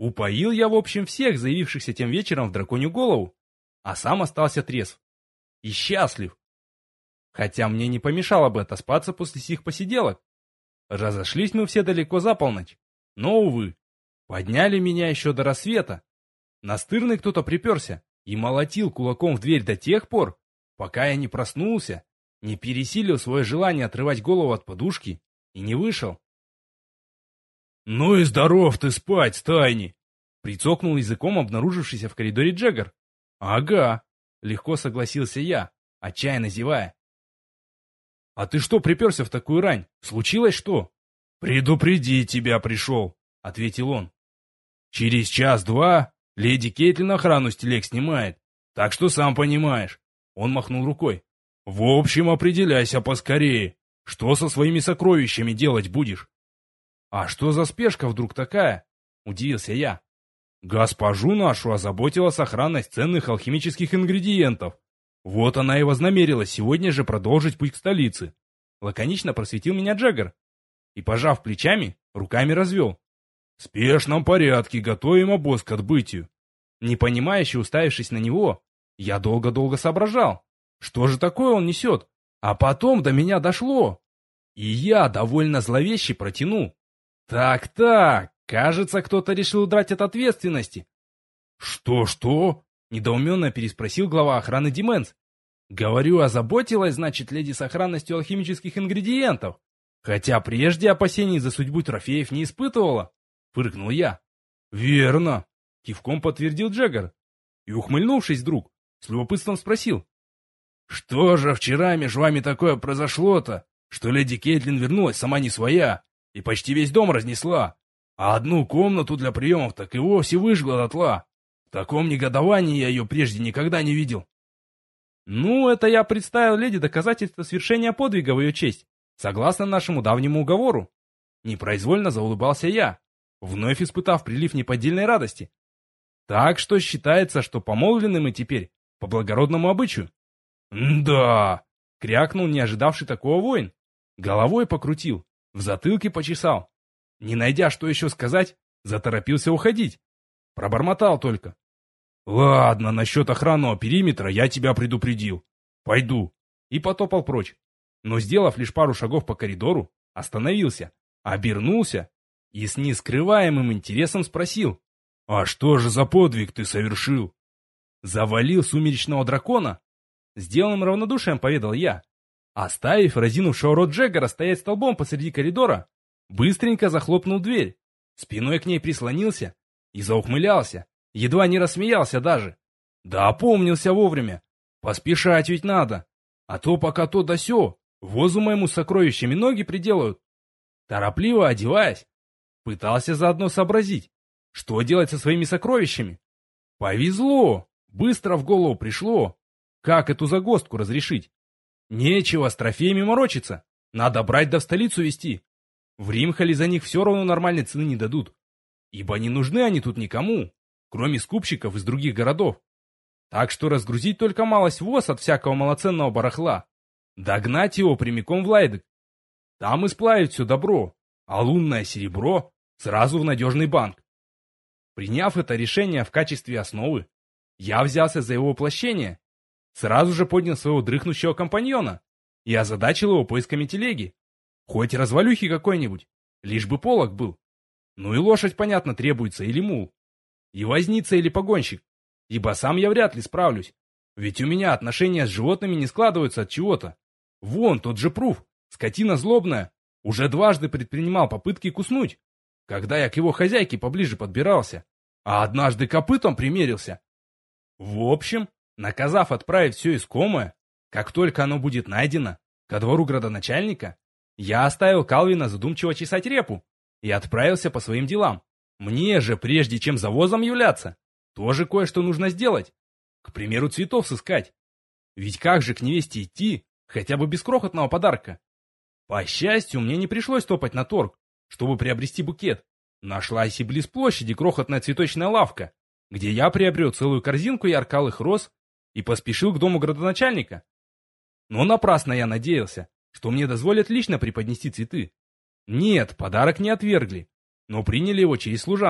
Упоил я, в общем, всех заявившихся тем вечером в драконью голову, а сам остался трезв. И счастлив. Хотя мне не помешало бы отоспаться после сих посиделок. Разошлись мы все далеко за полночь. Но, увы, подняли меня еще до рассвета. Настырный кто-то приперся и молотил кулаком в дверь до тех пор, пока я не проснулся, не пересилил свое желание отрывать голову от подушки и не вышел. «Ну и здоров ты спать, стайни!» — прицокнул языком обнаружившийся в коридоре Джеггер. «Ага», — легко согласился я, отчаянно зевая. «А ты что приперся в такую рань? Случилось что?» «Предупредить тебя пришел», — ответил он. «Через час-два леди Кейтлин охрану с телег снимает, так что сам понимаешь». Он махнул рукой. «В общем, определяйся поскорее. Что со своими сокровищами делать будешь?» «А что за спешка вдруг такая?» — удивился я. «Госпожу нашу озаботила сохранность ценных алхимических ингредиентов. Вот она и вознамерилась сегодня же продолжить путь к столице». Лаконично просветил меня Джеггер. И, пожав плечами, руками развел. «В спешном порядке готовим обоз к отбытию». Непонимающе уставившись на него, я долго-долго соображал, что же такое он несет. А потом до меня дошло. И я довольно зловеще протянул. «Так-так, кажется, кто-то решил удрать от ответственности». «Что-что?» — недоуменно переспросил глава охраны Дименс. «Говорю, озаботилась, значит, леди сохранностью алхимических ингредиентов. Хотя прежде опасений за судьбу трофеев не испытывала», — фыркнул я. «Верно», — кивком подтвердил Джеггер. И, ухмыльнувшись вдруг, с любопытством спросил. «Что же вчера между вами такое произошло-то, что леди Кейтлин вернулась сама не своя и почти весь дом разнесла, а одну комнату для приемов так и вовсе выжгла дотла? В таком негодовании я ее прежде никогда не видел». «Ну, это я представил леди доказательство свершения подвига в ее честь, согласно нашему давнему уговору». Непроизвольно заулыбался я, вновь испытав прилив неподдельной радости. «Так что считается, что помолвлены мы теперь по благородному обычаю». «Да!» — крякнул не ожидавший такого воин. Головой покрутил, в затылке почесал. Не найдя, что еще сказать, заторопился уходить. Пробормотал только. «Ладно, насчет охранного периметра я тебя предупредил. Пойду». И потопал прочь. Но, сделав лишь пару шагов по коридору, остановился, обернулся и с нескрываемым интересом спросил. «А что же за подвиг ты совершил?» «Завалил сумеречного дракона», — сделанным равнодушием поведал я. Оставив разинувшего рот Джеггера стоять столбом посреди коридора, быстренько захлопнул дверь, спиной к ней прислонился и заухмылялся, едва не рассмеялся даже. Да опомнился вовремя. Поспешать ведь надо, а то пока то да сё, возу моему с сокровищами ноги приделают. Торопливо одеваясь, пытался заодно сообразить, что делать со своими сокровищами. Повезло, быстро в голову пришло, как эту загвоздку разрешить. Нечего с трофеями морочиться, надо брать да в столицу везти. В Римхале за них все равно нормальной цены не дадут, ибо не нужны они тут никому, кроме скупщиков из других городов. Так что разгрузить только малость воз от всякого малоценного барахла, догнать его прямиком в Лайдек. Там и сплавить все добро, а лунное серебро сразу в надежный банк. Приняв это решение в качестве основы, я взялся за его воплощение, сразу же поднял своего дрыхнущего компаньона и озадачил его поисками телеги. Хоть развалюхи какой-нибудь, лишь бы полог был. Ну и лошадь, понятно, требуется, или мул. И возница или погонщик, ибо сам я вряд ли справлюсь, ведь у меня отношения с животными не складываются от чего-то. Вон тот же Пруф, скотина злобная, уже дважды предпринимал попытки куснуть, когда я к его хозяйке поближе подбирался, а однажды копытом примерился. В общем, наказав отправить все искомое, как только оно будет найдено, ко двору градоначальника, я оставил Калвина задумчиво чесать репу и отправился по своим делам. Мне же, прежде чем за возом являться, тоже кое-что нужно сделать. К примеру, цветов сыскать. Ведь как же к невесте идти, хотя бы без крохотного подарка? По счастью, мне не пришлось топать на торг, чтобы приобрести букет. Нашлась и близ площади крохотная цветочная лавка, где я приобрел целую корзинку яркалых роз и поспешил к дому градоначальника. Но напрасно я надеялся, что мне дозволят лично преподнести цветы. Нет, подарок не отвергли, но приняли его через служанку,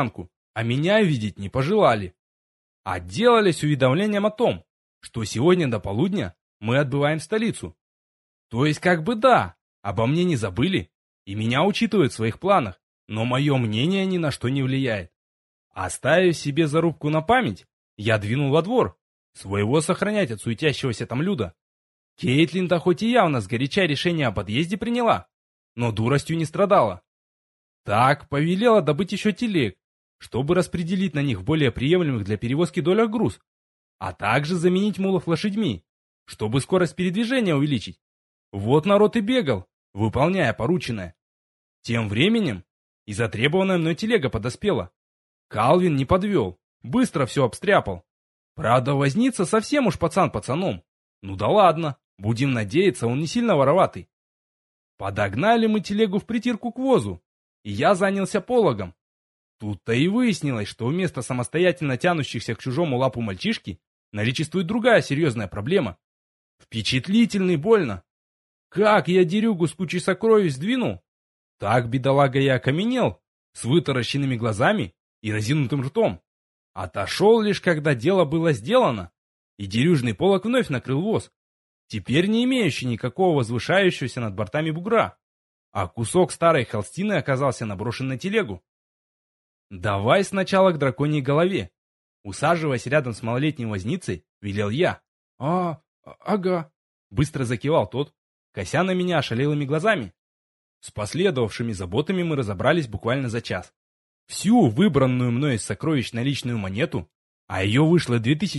а меня видеть не пожелали. Отделались уведомлением о том, что сегодня до полудня мы отбываем в столицу. То есть как бы да, обо мне не забыли и меня учитывают в своих планах, но мое мнение ни на что не влияет. Оставив себе зарубку на память, я двинул во двор, своего сохранять от суетящегося там люда. Кейтлин-то хоть и явно сгоряча решение о подъезде приняла, но дуростью не страдала. Так повелела добыть еще телег, чтобы распределить на них в более приемлемых для перевозки долях груз, а также заменить мулов лошадьми, чтобы скорость передвижения увеличить. Вот народ и бегал, выполняя порученное. Тем временем и затребованная мной телега подоспела. Калвин не подвел, быстро все обстряпал. Правда, возница совсем уж пацан пацаном. Ну да ладно, будем надеяться, он не сильно вороватый. Подогнали мы телегу в притирку к возу, и я занялся пологом. Тут-то и выяснилось, что вместо самостоятельно тянущихся к чужому лапу мальчишки наличествует другая серьезная проблема. Впечатлительный больно. Как я дерюгу с кучей сокровищ сдвинул, так бедолага и окаменел, с вытаращенными глазами и разинутым ртом. Отошел лишь, когда дело было сделано, и дерюжный полог вновь накрыл воз, теперь не имеющий никакого возвышающегося над бортами бугра, а кусок старой холстины оказался наброшен на телегу. «Давай сначала к драконьей голове», усаживаясь рядом с малолетней возницей, велел я. Ага», быстро закивал тот, кося на меня ошалелыми глазами. С последовавшими заботами мы разобрались буквально за час. Всю выбранную мной из сокровищ наличную монету, а ее вышло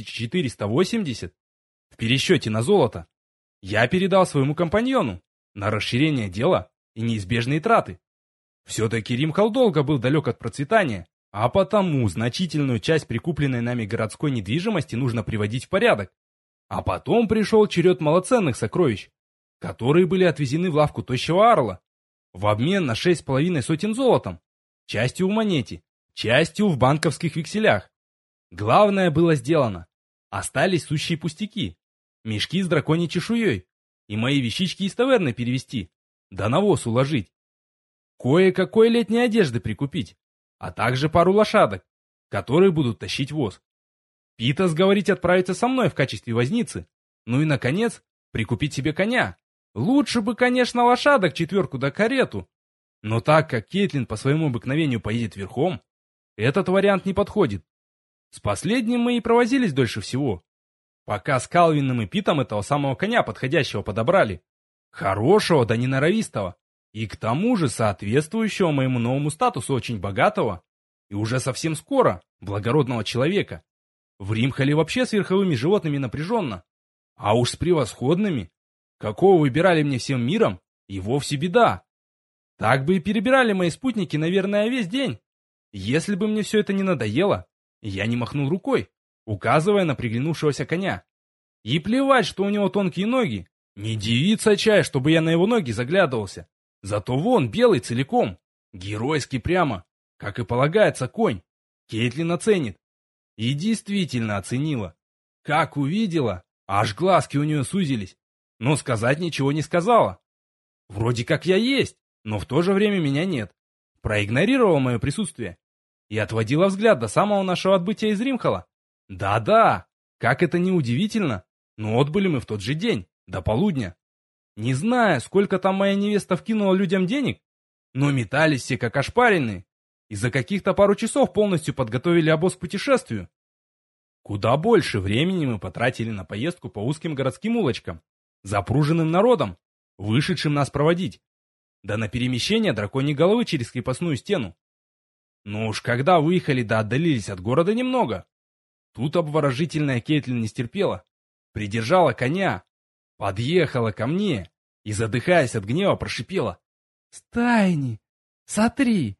2480, в пересчете на золото, я передал своему компаньону на расширение дела и неизбежные траты. Все-таки Римхал долго был далек от процветания, а потому значительную часть прикупленной нами городской недвижимости нужно приводить в порядок. А потом пришел черед малоценных сокровищ, которые были отвезены в лавку тощего Арла в обмен на 6,5 сотен золотом, частью в монете, частью в банковских векселях. Главное было сделано. Остались сущие пустяки. Мешки с драконьей чешуей и мои вещички из таверны перевести, да навоз уложить. Кое-какой летней одежды прикупить, а также пару лошадок, которые будут тащить воз. Пита сговорить отправиться со мной в качестве возницы. Ну и, наконец, прикупить себе коня. Лучше бы, конечно, лошадок 4 да карету. Но так как Кейтлин по своему обыкновению поедет верхом, этот вариант не подходит. С последним мы и провозились дольше всего. Пока с Калвином и Питом этого самого коня подходящего подобрали. Хорошего, да неноровистого. И к тому же соответствующего моему новому статусу очень богатого и уже совсем скоро благородного человека. В Римхале вообще с верховыми животными напряженно. А уж с превосходными, какого выбирали мне всем миром, и вовсе беда. Так бы и перебирали мои спутники, наверное, весь день. Если бы мне все это не надоело, я не махнул рукой, указывая на приглянувшегося коня. И плевать, что у него тонкие ноги. Не девица чай, чтобы я на его ноги заглядывался. Зато вон белый целиком, геройский прямо, как и полагается конь. Кейтлин оценит. И действительно оценила. Как увидела, аж глазки у нее сузились, но сказать ничего не сказала. Вроде как я есть, но в то же время меня нет. Проигнорировала мое присутствие и отводила взгляд до самого нашего отбытия из Римхала. Да-да, как это не удивительно, но отбыли мы в тот же день, до полудня. Не знаю, сколько там моя невеста вкинула людям денег, но метались все как ошпаренные, и за каких-то пару часов полностью подготовили обоз к путешествию. Куда больше времени мы потратили на поездку по узким городским улочкам, запруженным народом, вышедшим нас проводить, да на перемещение драконьей головы через крепостную стену. Но уж когда выехали да отдалились от города немного, тут обворожительная Кейтлин не стерпела, придержала коня, подъехала ко мне и, задыхаясь от гнева, прошипела: «Стайни, сотри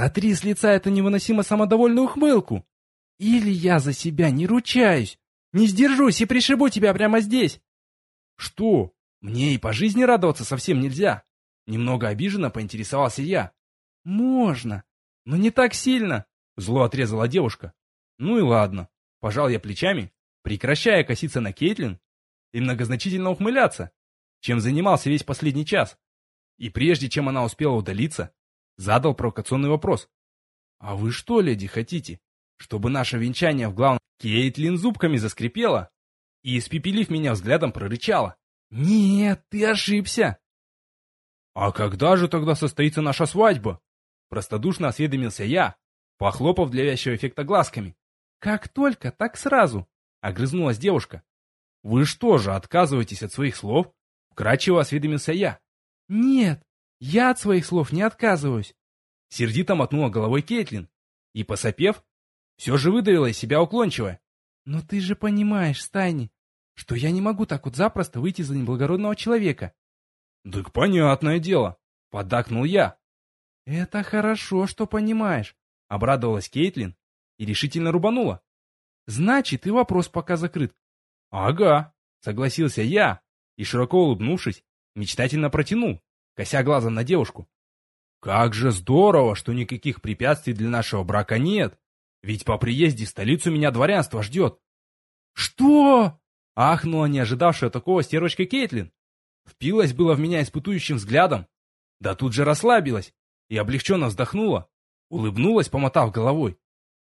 с лица эту невыносимо самодовольную ухмылку, или я за себя не ручаюсь, не сдержусь и пришибу тебя прямо здесь». «Что, мне и по жизни радоваться совсем нельзя?» Немного обиженно поинтересовался я. «Можно, но не так сильно», — зло отрезала девушка. «Ну и ладно», — пожал я плечами, прекращая коситься на Кейтлин и многозначительно ухмыляться, чем занимался весь последний час. И прежде чем она успела удалиться, задал провокационный вопрос. А вы что, леди, хотите, чтобы наше венчание в главном... Кейтлин зубками заскрипела и, испепелив меня взглядом, прорычала. Нет, ты ошибся. А когда же тогда состоится наша свадьба? Простодушно осведомился я, похлопав для вязчего эффекта глазками. Как только, так сразу, огрызнулась девушка. Вы что же, отказываетесь от своих слов? Вкратчиво осведомился я. Нет, я от своих слов не отказываюсь. Сердито мотнула головой Кейтлин и, посопев, все же выдавила из себя уклончивое. Но ты же понимаешь, Стайни, что я не могу так вот запросто выйти за неблагородного человека. Так понятное дело, поддакнул я. Это хорошо, что понимаешь, обрадовалась Кейтлин и решительно рубанула. Значит, и вопрос пока закрыт. Ага, согласился я и, широко улыбнувшись, мечтательно протянул, кося глазом на девушку. Как же здорово, что никаких препятствий для нашего брака нет, ведь по приезде в столицу меня дворянство ждет. Что? Ахнула не ожидавшая такого стервочка Кейтлин. Впилась было в меня испытующим взглядом, да тут же расслабилась и облегченно вздохнула, улыбнулась, помотав головой.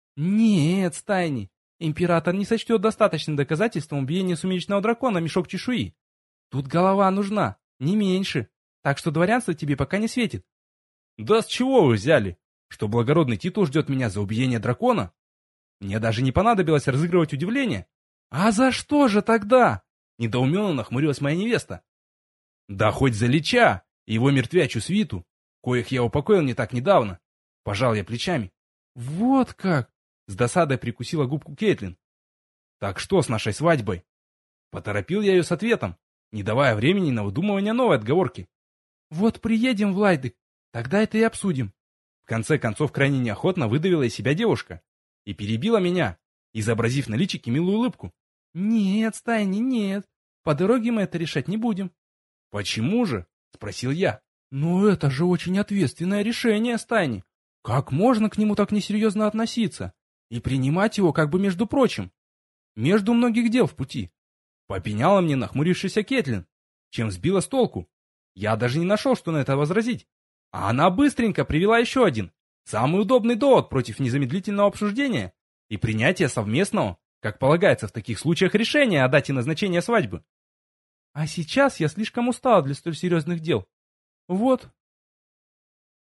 Нет, Стайни, император не сочтет достаточным доказательством убиения сумеречного дракона мешок чешуи. Тут голова нужна, не меньше, так что дворянство тебе пока не светит. Да с чего вы взяли, что благородный титул ждет меня за убиение дракона? Мне даже не понадобилось разыгрывать удивление. А за что же тогда? Недоуменно нахмурилась моя невеста. Да хоть за Лича и его мертвячью свиту, коих я упокоил не так недавно. Пожал я плечами. Вот как! С досадой прикусила губку Кейтлин. Так что с нашей свадьбой? Поторопил я ее с ответом, не давая времени на выдумывание новой отговорки. Вот приедем в Лайдек, тогда это и обсудим. В конце концов крайне неохотно выдавила из себя девушка и перебила меня, изобразив на личике милую улыбку. Нет, Стайни, нет, по дороге мы это решать не будем. Почему же? Спросил я. Ну это же очень ответственное решение, Стайни. Как можно к нему так несерьезно относиться и принимать его как бы между прочим? Между многих дел в пути. Попеняла мне нахмурившаяся Кейтлин, чем сбила с толку. Я даже не нашел, что на это возразить. А она быстренько привела еще один, самый удобный довод против незамедлительного обсуждения и принятия совместного, как полагается в таких случаях, решения о дате назначения свадьбы. А сейчас я слишком устала для столь серьезных дел. Вот,